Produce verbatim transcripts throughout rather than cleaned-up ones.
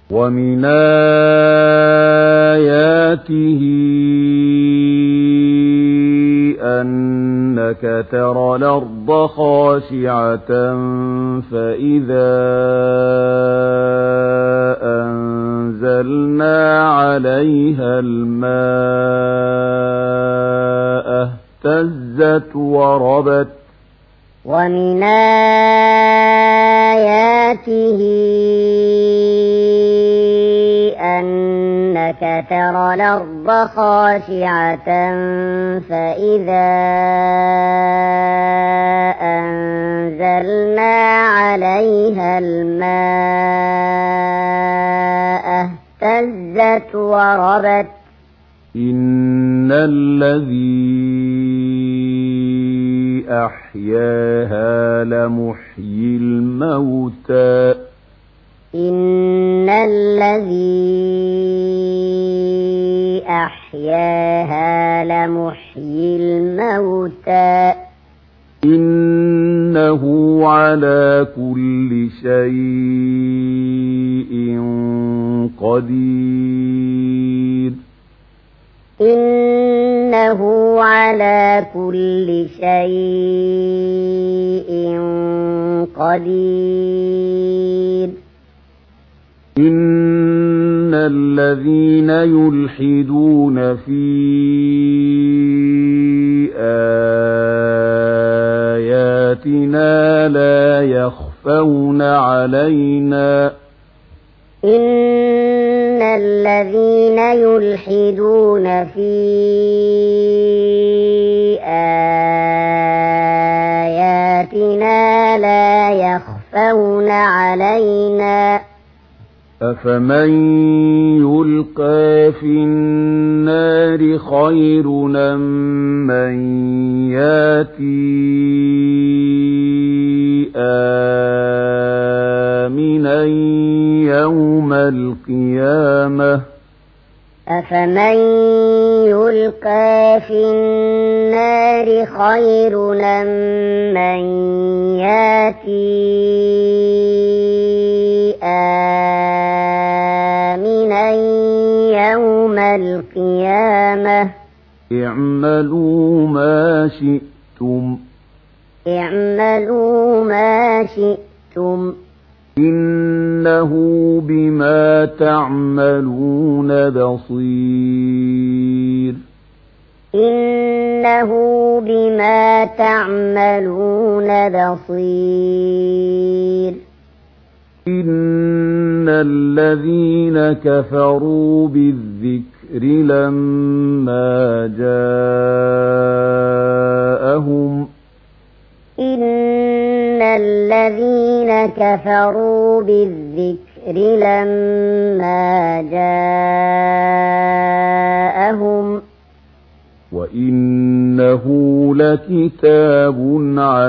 ومن آياته أنك ترى الأرض خاشعة فإذا أنزلنا عليها الماء اهتزت وربت ومن آياته أنك ترى الأرض خاشعة فإذا أنزلنا عليها الماء اهتزت وربت إن الذي أحياها لمحيي الموتى إن الذي أحياها لمحيي الموتى إنه على كل شيء قدير إنه على كل شيء قدير إن الذين يلحدون في آياتنا لا يخفون علينا إن الذين يلحدون في آياتنا لا يخفون علينا أفمن يلقى في النار خير أم من ياتي آمنا يوم القيامة أفمن يلقى في النار خير أم من ياتي آمنا يوم القيامة اعملوا ما شئتم اعملوا ما شئتم إنه بما تعملون بصير إنه بما تعملون بصير إن الذين كفروا بالذكر لما جاءهم إن الذين كفروا بالذكر لما جاءهم وإنه لكتاب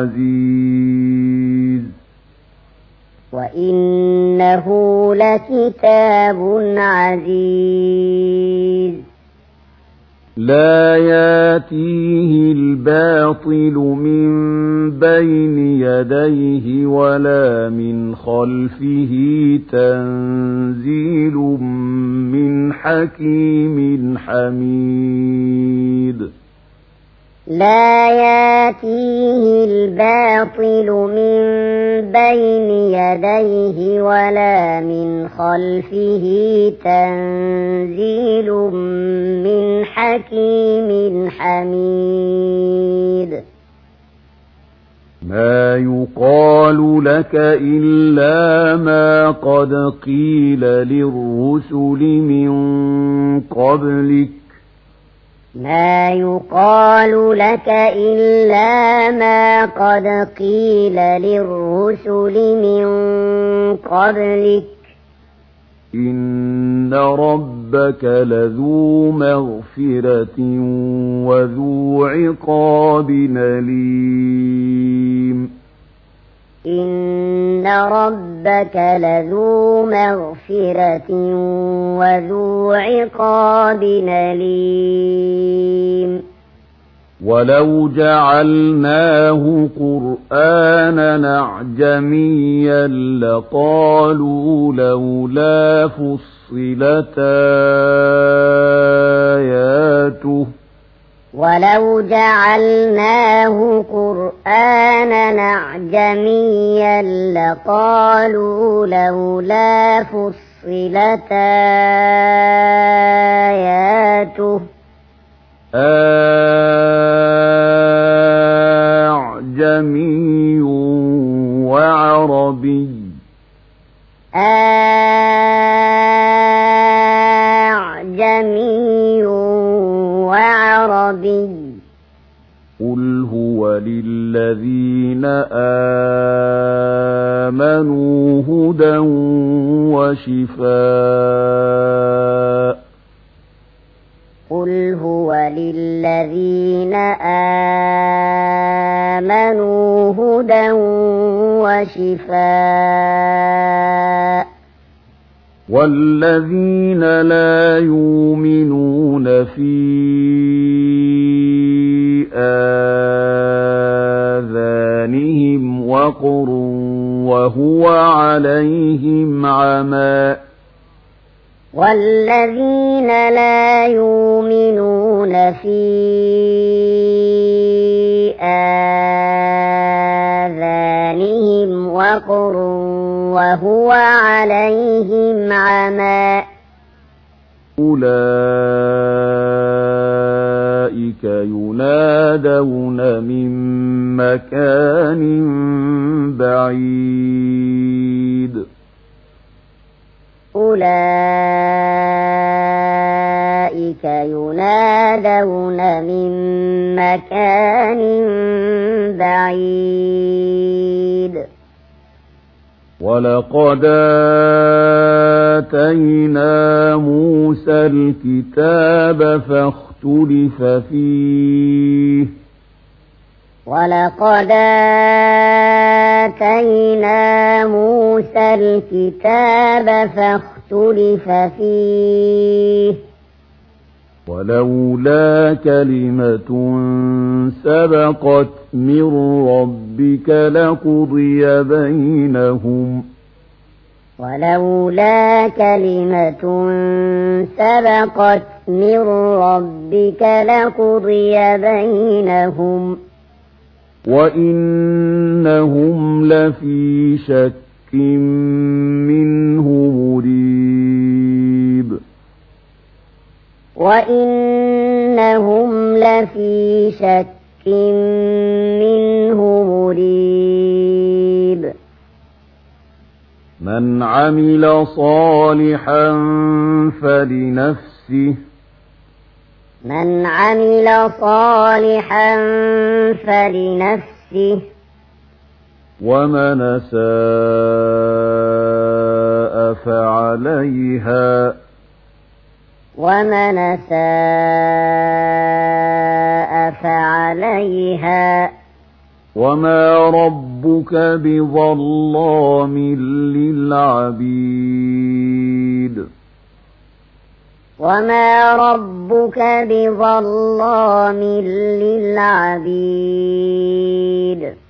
عزيز وإنه لكتاب عزيز لا ياتيه الباطل من بين يديه ولا من خلفه تنزيل من حكيم حميد لا ياتيه الباطل من بين يديه ولا من خلفه تنزيل من حكيم حميد ما يقال لك إلا ما قد قيل للرسل من قبلك ما يقال لك إلا ما قد قيل للرسل من قبلك إن ربك لذو مغفرة وذو عقاب أليم إن ربك لذو مغفرة وذو عقاب أليم ولو جعلناه قرآنا أعجميا لقالوا لولا فصلت آياته ولو جعلناه قرآنا أعجميا لقالوا لولا فصلت آياته أعجمي وعربي أعجمي وعربي قل هو للذين آمنوا هدى وشفاء قل هو للذين آمنوا هدى وشفاء والذين لا يؤمنون في آذانهم وقر وهو عليهم عمى والذين لا يؤمنون في آذانهم وقر وهو عليهم عمى أولئك ينادون من مكان بعيد أولئك ينادون من مكان بعيد ولقد آتينا موسى الكتاب فاختلف فيه ولقد آتينا موسى الكتاب فاختلف فيه ولولا كلمة سبقت من ربك لقضي بينهم ولولا كلمة سبقت من ربك لقضي بينهم وإنهم لفي شك منه مريب وإنهم لفي شك منه مريب من عمل صالحا فلنفسه من عمل صالحا فلنفسه ومن أساء فعليها ومن أساء فعليها وما ربك بظلام للعبيد وما ربك بظلام للعبيد